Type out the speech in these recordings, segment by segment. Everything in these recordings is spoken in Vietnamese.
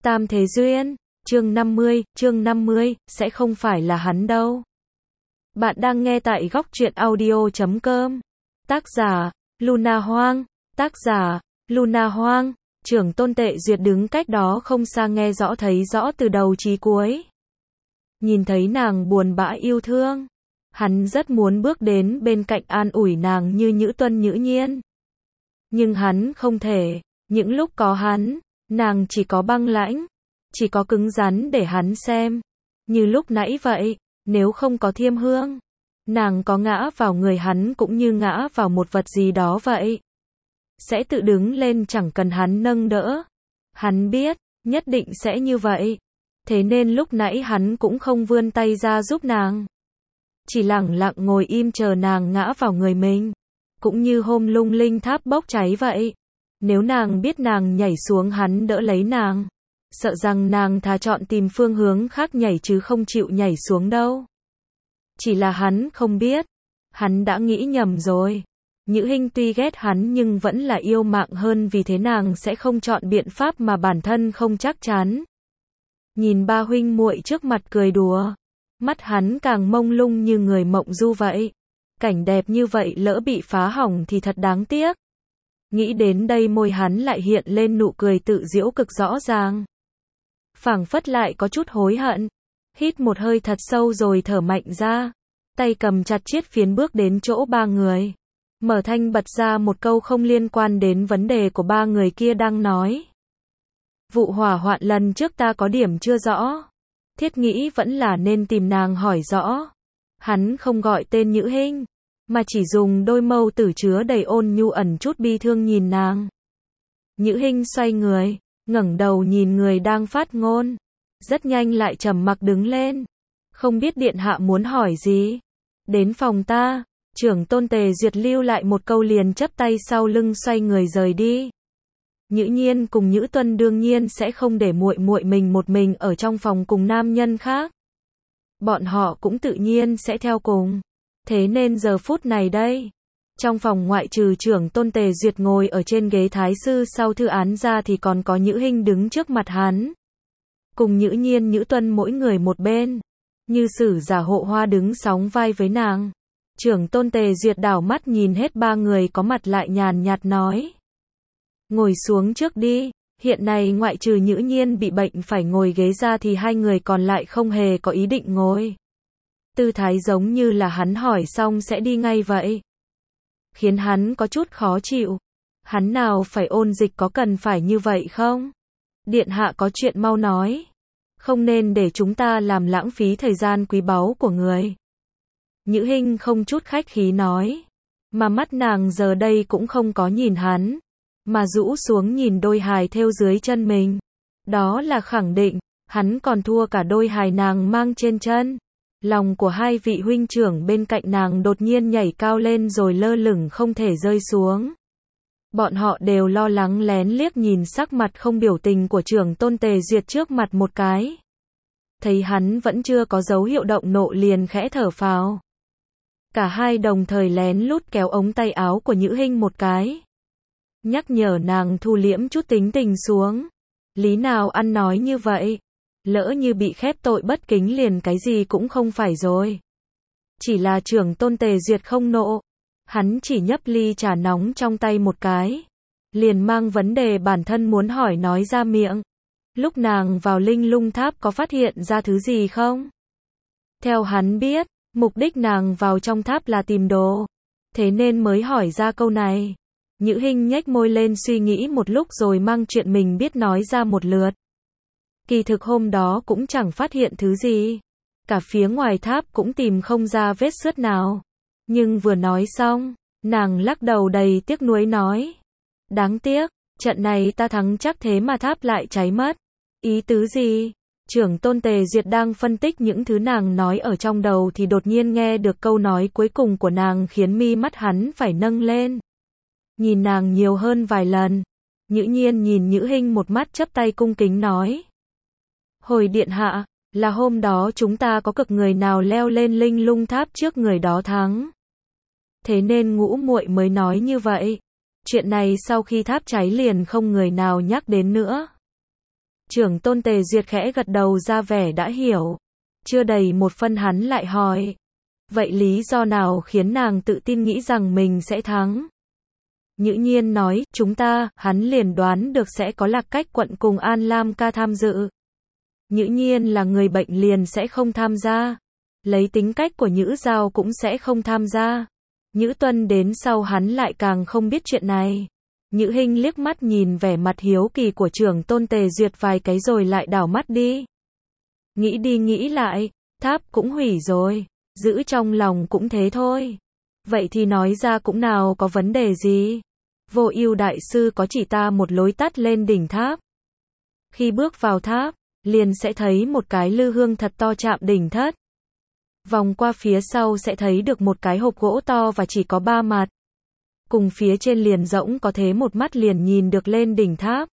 Tam Thế Duyên, chương 50, sẽ không phải là hắn đâu. Bạn đang nghe tại góc truyện audio.com. Tác giả, Luna Hoang, Trưởng Tôn Tệ Duyệt đứng cách đó không xa nghe rõ thấy rõ từ đầu chí cuối. Nhìn thấy nàng buồn bã yêu thương, hắn rất muốn bước đến bên cạnh an ủi nàng như Nhữ Tuân Nhữ Nhiên. Nhưng hắn không thể, những lúc có hắn, nàng chỉ có băng lãnh, chỉ có cứng rắn để hắn xem. Như lúc nãy vậy, nếu không có Thiêm Hương, nàng có ngã vào người hắn cũng như ngã vào một vật gì đó vậy. Sẽ tự đứng lên chẳng cần hắn nâng đỡ. Hắn biết, nhất định sẽ như vậy. Thế nên lúc nãy hắn cũng không vươn tay ra giúp nàng. Chỉ lặng lặng ngồi im chờ nàng ngã vào người mình. Cũng như hôm lung linh tháp bốc cháy vậy. Nếu nàng biết nàng nhảy xuống hắn đỡ lấy nàng, sợ rằng nàng thà chọn tìm phương hướng khác nhảy chứ không chịu nhảy xuống đâu. Chỉ là hắn không biết, hắn đã nghĩ nhầm rồi. Nhữ Hinh tuy ghét hắn nhưng vẫn là yêu mạng hơn, vì thế nàng sẽ không chọn biện pháp mà bản thân không chắc chắn. Nhìn ba huynh muội trước mặt cười đùa, mắt hắn càng mông lung như người mộng du vậy. Cảnh đẹp như vậy lỡ bị phá hỏng thì thật đáng tiếc. Nghĩ đến đây môi hắn lại hiện lên nụ cười tự giễu cực rõ ràng. Phảng phất lại có chút hối hận. Hít một hơi thật sâu rồi thở mạnh ra. Tay cầm chặt chiết phiến bước đến chỗ ba người. Mở thanh bật ra một câu không liên quan đến vấn đề của ba người kia đang nói. Vụ hỏa hoạn lần trước ta có điểm chưa rõ. Thiết nghĩ vẫn là nên tìm nàng hỏi rõ. Hắn không gọi tên Nhữ Hinh, mà chỉ dùng đôi mâu tử chứa đầy ôn nhu ẩn chút bi thương nhìn nàng. Nhữ Hinh xoay người, ngẩng đầu nhìn người đang phát ngôn. Rất nhanh lại trầm mặc đứng lên. Không biết điện hạ muốn hỏi gì? Đến phòng ta. Trưởng Tôn Tề Duyệt lưu lại một câu liền chắp tay sau lưng xoay người rời đi. Nhữ Nhiên cùng Nhữ Tuân đương nhiên sẽ không để muội muội mình một mình ở trong phòng cùng nam nhân khác. Bọn họ cũng tự nhiên sẽ theo cùng. Thế nên giờ phút này đây, trong phòng ngoại trừ Trưởng Tôn Tề Duyệt ngồi ở trên ghế thái sư sau thư án ra thì còn có Nhữ Hinh đứng trước mặt hắn. Cùng Nhữ Nhiên Nhữ Tuân mỗi người một bên, như sử giả hộ hoa đứng sóng vai với nàng. Trưởng Tôn Tề Duyệt đảo mắt nhìn hết ba người có mặt lại nhàn nhạt nói. Ngồi xuống trước đi, hiện nay ngoại trừ Nhữ Nhiên bị bệnh phải ngồi ghế ra thì hai người còn lại không hề có ý định ngồi. Tư thái giống như là hắn hỏi xong sẽ đi ngay vậy. Khiến hắn có chút khó chịu. Hắn nào phải ôn dịch, có cần phải như vậy không? Điện hạ có chuyện mau nói. Không nên để chúng ta làm lãng phí thời gian quý báu của người. Nhữ Hinh không chút khách khí nói. Mà mắt nàng giờ đây cũng không có nhìn hắn, mà rũ xuống nhìn đôi hài thêu dưới chân mình. Đó là khẳng định, hắn còn thua cả đôi hài nàng mang trên chân. Lòng của hai vị huynh trưởng bên cạnh nàng đột nhiên nhảy cao lên rồi lơ lửng không thể rơi xuống. Bọn họ đều lo lắng lén liếc nhìn sắc mặt không biểu tình của Trưởng Tôn Tề Duyệt trước mặt một cái. Thấy hắn vẫn chưa có dấu hiệu động nộ liền khẽ thở phào. Cả hai đồng thời lén lút kéo ống tay áo của Nhữ Hinh một cái. Nhắc nhở nàng thu liễm chút tính tình xuống. Lý nào ăn nói như vậy. Lỡ như bị khép tội bất kính liền cái gì cũng không phải rồi. Chỉ là Trưởng Tôn Tề Duyệt không nộ. Hắn chỉ nhấp ly trà nóng trong tay một cái. Liền mang vấn đề bản thân muốn hỏi nói ra miệng. Lúc nàng vào Linh Lung Tháp có phát hiện ra thứ gì không? Theo hắn biết, mục đích nàng vào trong tháp là tìm đồ. Thế nên mới hỏi ra câu này. Nhữ Hinh nhếch môi lên suy nghĩ một lúc rồi mang chuyện mình biết nói ra một lượt. Kỳ thực hôm đó cũng chẳng phát hiện thứ gì. Cả phía ngoài tháp cũng tìm không ra vết xước nào. Nhưng vừa nói xong, nàng lắc đầu đầy tiếc nuối nói. Đáng tiếc, trận này ta thắng chắc thế mà tháp lại cháy mất. Ý tứ gì? Trưởng Tôn Tề Duyệt đang phân tích những thứ nàng nói ở trong đầu thì đột nhiên nghe được câu nói cuối cùng của nàng khiến mi mắt hắn phải nâng lên. Nhìn nàng nhiều hơn vài lần. Nhữ Nhiên nhìn Nhữ Hinh một mắt chắp tay cung kính nói. Hồi điện hạ, là hôm đó chúng ta có cực người nào leo lên Linh Lung Tháp trước người đó thắng. Thế nên ngũ muội mới nói như vậy. Chuyện này sau khi tháp cháy liền không người nào nhắc đến nữa. Trưởng tôn Tề Duyệt khẽ gật đầu ra vẻ đã hiểu. Chưa đầy một phân hắn lại hỏi. Vậy lý do nào khiến nàng tự tin nghĩ rằng mình sẽ thắng? Nhữ Nhiên nói, chúng ta, hắn liền đoán được sẽ có Lạc Cách quận cùng An Lam ca tham dự. Nhữ Nhiên là người bệnh liền sẽ không tham gia. Lấy tính cách của Nhữ Giao cũng sẽ không tham gia. Nhữ Tuân đến sau hắn lại càng không biết chuyện này. Nhữ Hinh liếc mắt nhìn vẻ mặt hiếu kỳ của trưởng tôn Tề Duyệt vài cái rồi lại đảo mắt đi. Nghĩ đi nghĩ lại, tháp cũng hủy rồi, giữ trong lòng cũng thế thôi. Vậy thì nói ra cũng nào có vấn đề gì. Vô Ưu đại sư có chỉ ta một lối tắt lên đỉnh tháp. Khi bước vào tháp, liền sẽ thấy một cái lư hương thật to chạm đỉnh thất. Vòng qua phía sau sẽ thấy được một cái hộp gỗ to và chỉ có 3 mặt. Cùng phía trên liền rỗng có thế một mắt liền nhìn được lên đỉnh tháp.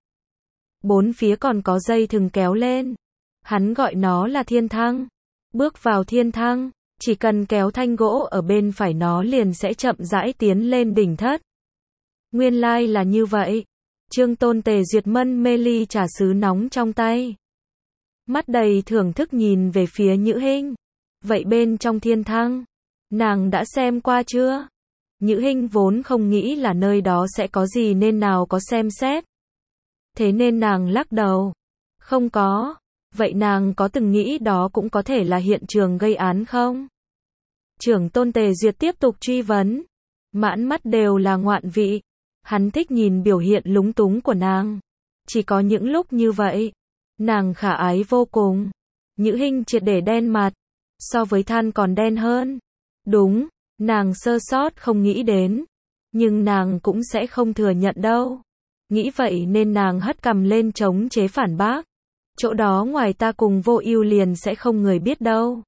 4 phía còn có dây thừng kéo lên. Hắn gọi nó là thiên thăng. Bước vào thiên thăng, chỉ cần kéo thanh gỗ ở bên phải nó liền sẽ chậm rãi tiến lên đỉnh thất. Nguyên lai là như vậy. Trương tôn Tề Duyệt mân mê ly trà sứ nóng trong tay. Mắt đầy thưởng thức nhìn về phía Nhữ Hinh. Vậy bên trong thiên thăng, nàng đã xem qua chưa? Nhữ Hinh vốn không nghĩ là nơi đó sẽ có gì nên nào có xem xét. Thế nên nàng lắc đầu. Không có. Vậy nàng có từng nghĩ đó cũng có thể là hiện trường gây án không? Trưởng tôn Tề Duyệt tiếp tục truy vấn. Mãn mắt đều là ngoạn vị. Hắn thích nhìn biểu hiện lúng túng của nàng. Chỉ có những lúc như vậy, nàng khả ái vô cùng. Nhữ Hinh triệt để đen mặt. So với than còn đen hơn. Đúng, nàng sơ sót không nghĩ đến. Nhưng nàng cũng sẽ không thừa nhận đâu. Nghĩ vậy nên nàng hất cằm lên chống chế phản bác. Chỗ đó ngoài ta cùng Vô Ưu liền sẽ không người biết đâu.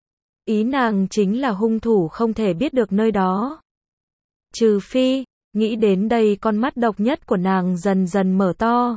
Ý nàng chính là hung thủ không thể biết được nơi đó. Trừ phi, nghĩ đến đây con mắt độc nhất của nàng dần dần mở to.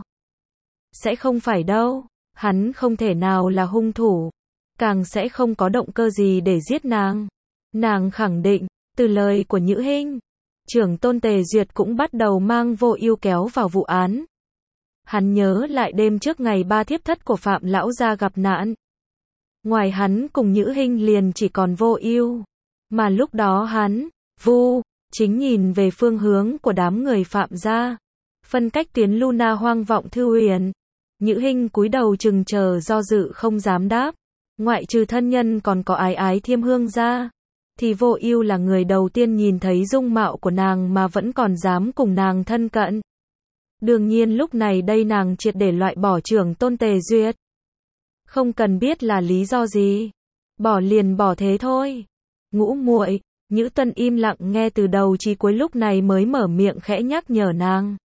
Sẽ không phải đâu, hắn không thể nào là hung thủ. Càng sẽ không có động cơ gì để giết nàng. Nàng khẳng định, từ lời của Nhữ Hinh, trưởng tôn Tề Duyệt cũng bắt đầu mang Vô Ưu kéo vào vụ án. Hắn nhớ lại đêm trước ngày 3 thiếp thất của Phạm lão gia gặp nạn. Ngoài hắn cùng Nhữ Hinh liền chỉ còn Vô Ưu. Mà lúc đó hắn, chính nhìn về phương hướng của đám người Phạm gia. Phân cách tuyến Luna hoang vọng thư huyền. Nhữ Hinh cúi đầu chừng chờ do dự không dám đáp. Ngoại trừ thân nhân còn có Ái Ái Thiêm Hương ra. Thì Vô Ưu là người đầu tiên nhìn thấy dung mạo của nàng mà vẫn còn dám cùng nàng thân cận. Đương nhiên lúc này đây nàng triệt để loại bỏ trưởng tôn Tề Duyệt. Không cần biết là lý do gì. Bỏ liền bỏ thế thôi. Ngũ muội, Nhữ Tuân im lặng nghe từ đầu chí cuối lúc này mới mở miệng khẽ nhắc nhở nàng.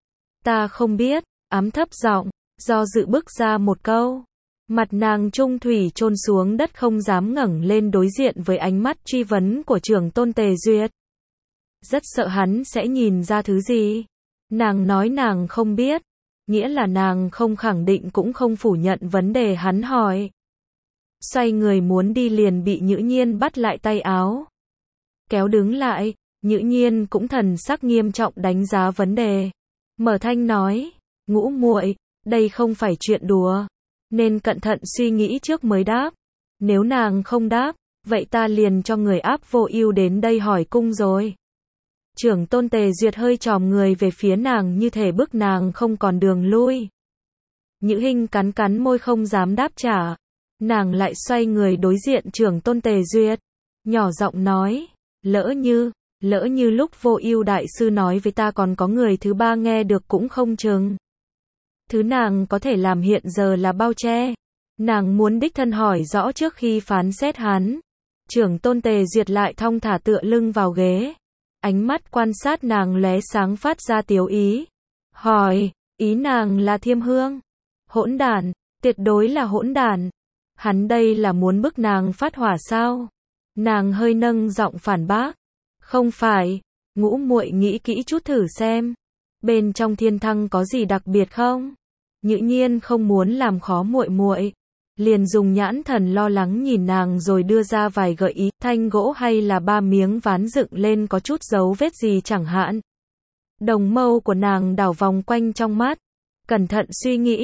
Ta không biết, ám thấp giọng, do dự bước ra một câu. Mặt nàng trung thủy chôn xuống đất không dám ngẩng lên đối diện với ánh mắt truy vấn của trưởng tôn Tề Duyệt. Rất sợ hắn sẽ nhìn ra thứ gì. Nàng nói nàng không biết, nghĩa là nàng không khẳng định cũng không phủ nhận vấn đề hắn hỏi. Xoay người muốn đi liền bị Nhữ Nhiên bắt lại tay áo. Kéo đứng lại, Nhữ Nhiên cũng thần sắc nghiêm trọng đánh giá vấn đề. Mở thanh nói, Ngũ muội, đây không phải chuyện đùa. Nên cẩn thận suy nghĩ trước mới đáp. Nếu nàng không đáp, vậy ta liền cho người áp Vô Ưu đến đây hỏi cung rồi. Trưởng tôn Tề Duyệt hơi tròm người về phía nàng như thể bức nàng không còn đường lui. Nhữ Hinh cắn cắn môi không dám đáp trả. Nàng lại xoay người đối diện trưởng tôn Tề Duyệt. Nhỏ giọng nói, lỡ như lúc Vô Ưu đại sư nói với ta còn có người thứ ba nghe được cũng không chừng. Thứ nàng có thể làm hiện giờ là bao che. Nàng muốn đích thân hỏi rõ trước khi phán xét hắn. Trưởng tôn Tề Duyệt lại thong thả tựa lưng vào ghế. Ánh mắt quan sát nàng lóe sáng phát ra tiếu ý. Hỏi, ý nàng là Thiêm Hương. Hỗn đản, tuyệt đối là hỗn đản. Hắn đây là muốn bức nàng phát hỏa sao? Nàng hơi nâng giọng phản bác. Không phải, Ngũ muội nghĩ kỹ chút thử xem. Bên trong thiên thăng có gì đặc biệt không? Nhữ Nhiên không muốn làm khó muội muội, liền dùng nhãn thần lo lắng nhìn nàng rồi đưa ra vài gợi ý, thanh gỗ hay là 3 miếng ván dựng lên có chút dấu vết gì chẳng hạn. Đồng mâu của nàng đảo vòng quanh trong mắt, cẩn thận suy nghĩ,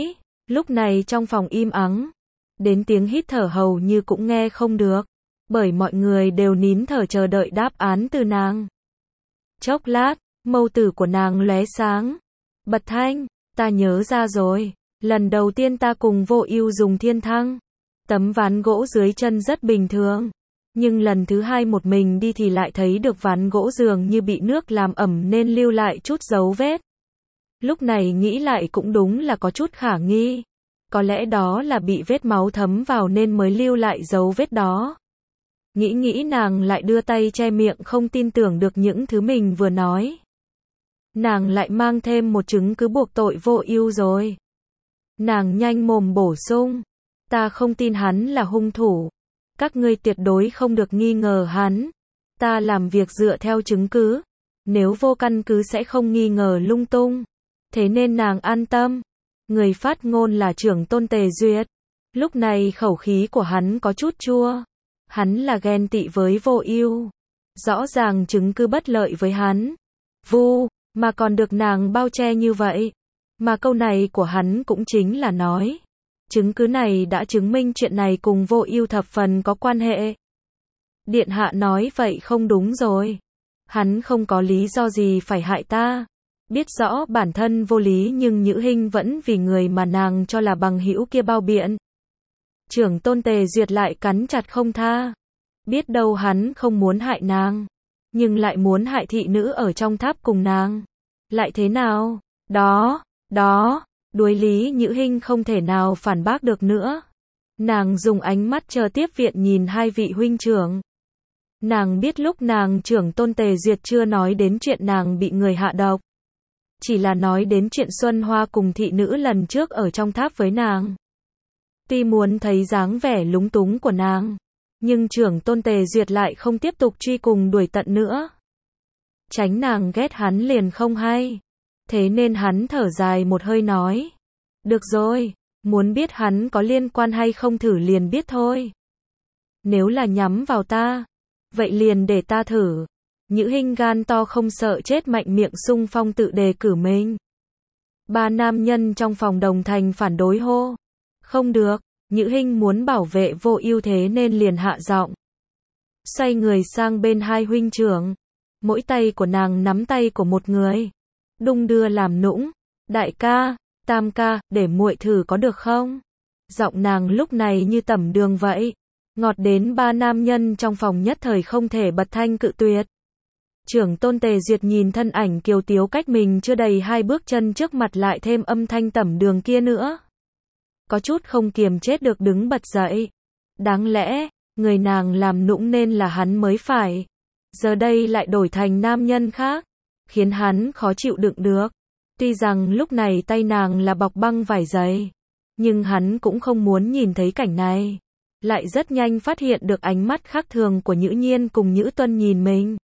Lúc này trong phòng im ắng, đến tiếng hít thở hầu như cũng nghe không được, bởi mọi người đều nín thở chờ đợi đáp án từ nàng. Chốc lát, mâu tử của nàng lóe sáng. Bật Thanh, ta nhớ ra rồi, lần đầu tiên ta cùng Vô Ưu dùng thiên thăng, tấm ván gỗ dưới chân rất bình thường, nhưng lần thứ hai một mình đi thì lại thấy được ván gỗ dường như bị nước làm ẩm nên lưu lại chút dấu vết. Lúc này nghĩ lại cũng đúng là có chút khả nghi, có lẽ đó là bị vết máu thấm vào nên mới lưu lại dấu vết đó. Nghĩ nàng lại đưa tay che miệng không tin tưởng được những thứ mình vừa nói. Nàng lại mang thêm một chứng cứ buộc tội Vô Ưu rồi. Nàng nhanh mồm bổ sung, ta không tin hắn là hung thủ. Các ngươi tuyệt đối không được nghi ngờ hắn. Ta làm việc dựa theo chứng cứ. Nếu vô căn cứ sẽ không nghi ngờ lung tung. Thế nên nàng an tâm. Người phát ngôn là Trưởng Tôn Tề Duyệt. Lúc này khẩu khí của hắn có chút chua. Hắn là ghen tị với Vô Ưu. Rõ ràng chứng cứ bất lợi với hắn. Mà còn được nàng bao che như vậy. Mà câu này của hắn cũng chính là nói. Chứng cứ này đã chứng minh chuyện này cùng Vô Ưu thập phần có quan hệ. Điện hạ nói vậy không đúng rồi. Hắn không có lý do gì phải hại ta. Biết rõ bản thân vô lý nhưng Nhữ Hinh vẫn vì người mà nàng cho là bằng hữu kia bao biện. Trưởng Tôn Tề Duyệt lại cắn chặt không tha. Biết đâu hắn không muốn hại nàng, nhưng lại muốn hại thị nữ ở trong tháp cùng nàng. Lại thế nào? Đó, đối lý Nhữ Hinh không thể nào phản bác được nữa. Nàng dùng ánh mắt chờ tiếp viện nhìn hai vị huynh trưởng. Nàng biết lúc nàng Trưởng Tôn Tề Duyệt chưa nói đến chuyện nàng bị người hạ độc. Chỉ là nói đến chuyện Xuân Hoa cùng thị nữ lần trước ở trong tháp với nàng. Tuy muốn thấy dáng vẻ lúng túng của nàng, nhưng Trưởng Tôn Tề Duyệt lại không tiếp tục truy cùng đuổi tận nữa. Tránh nàng ghét hắn liền không hay. Thế nên hắn thở dài một hơi nói. Được rồi, muốn biết hắn có liên quan hay không thử liền biết thôi. Nếu là nhắm vào ta, vậy liền để ta thử. Nhữ Hinh gan to không sợ chết mạnh miệng xung phong tự đề cử mình. Ba nam nhân trong phòng đồng thành phản đối hô. Không được, Nhữ Hinh muốn bảo vệ Vô Ưu thế nên liền hạ giọng. Xoay người sang bên hai huynh trưởng. Mỗi tay của nàng nắm tay của một người. Đung đưa làm nũng. Đại ca, tam ca, để muội thử có được không? Giọng nàng lúc này như tẩm đường vậy. Ngọt đến ba nam nhân trong phòng nhất thời không thể bật thanh cự tuyệt. Trưởng Tôn Tề Duyệt nhìn thân ảnh kiều tiếu cách mình chưa đầy 2 bước chân trước mặt lại thêm âm thanh tẩm đường kia nữa. Có chút không kiềm chết được đứng bật dậy. Đáng lẽ, người nàng làm nũng nên là hắn mới phải. Giờ đây lại đổi thành nam nhân khác. Khiến hắn khó chịu đựng được. Tuy rằng lúc này tay nàng là bọc băng vải dày. Nhưng hắn cũng không muốn nhìn thấy cảnh này. Lại rất nhanh phát hiện được ánh mắt khác thường của Nhữ Nhiên cùng Nhữ Tuân nhìn mình.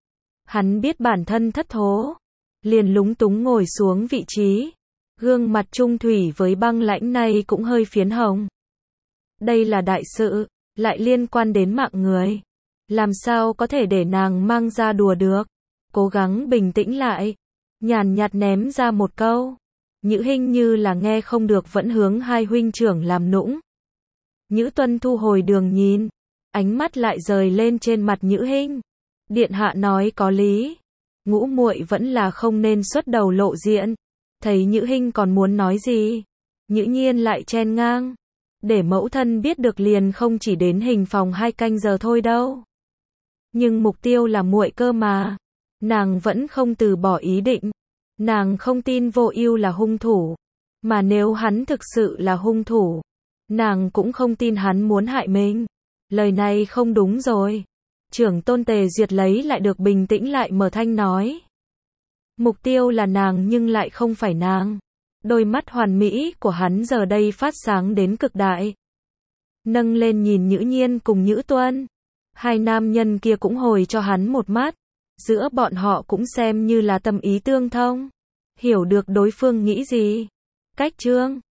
Hắn biết bản thân thất thố. Liền lúng túng ngồi xuống vị trí. Gương mặt trung thủy với băng lãnh này cũng hơi phiến hồng. Đây là đại sự, lại liên quan đến mạng người. Làm sao có thể để nàng mang ra đùa được. Cố gắng bình tĩnh lại. Nhàn nhạt ném ra một câu. Nhữ Hinh như là nghe không được vẫn hướng hai huynh trưởng làm nũng. Nhữ Tuân thu hồi đường nhìn. Ánh mắt lại rời lên trên mặt Nhữ Hinh. Điện hạ nói có lý. Ngũ muội vẫn là không nên xuất đầu lộ diện. Thấy Nhữ Hinh còn muốn nói gì. Nhữ Nhiên lại chen ngang. Để mẫu thân biết được liền không chỉ đến hình phòng 2 canh giờ thôi đâu. Nhưng mục tiêu là muội cơ mà. Nàng vẫn không từ bỏ ý định. Nàng không tin Vô Ưu là hung thủ. Mà nếu hắn thực sự là hung thủ, nàng cũng không tin hắn muốn hại mình. Lời này không đúng rồi. Trưởng Tôn Tề Duyệt lấy lại được bình tĩnh lại mở thanh nói. Mục tiêu là nàng nhưng lại không phải nàng. Đôi mắt hoàn mỹ của hắn giờ đây phát sáng đến cực đại. Nâng lên nhìn Nhữ Nhiên cùng Nhữ Tuân. Hai nam nhân kia cũng hồi cho hắn một mắt. Giữa bọn họ cũng xem như là tâm ý tương thông. Hiểu được đối phương nghĩ gì. Cách chương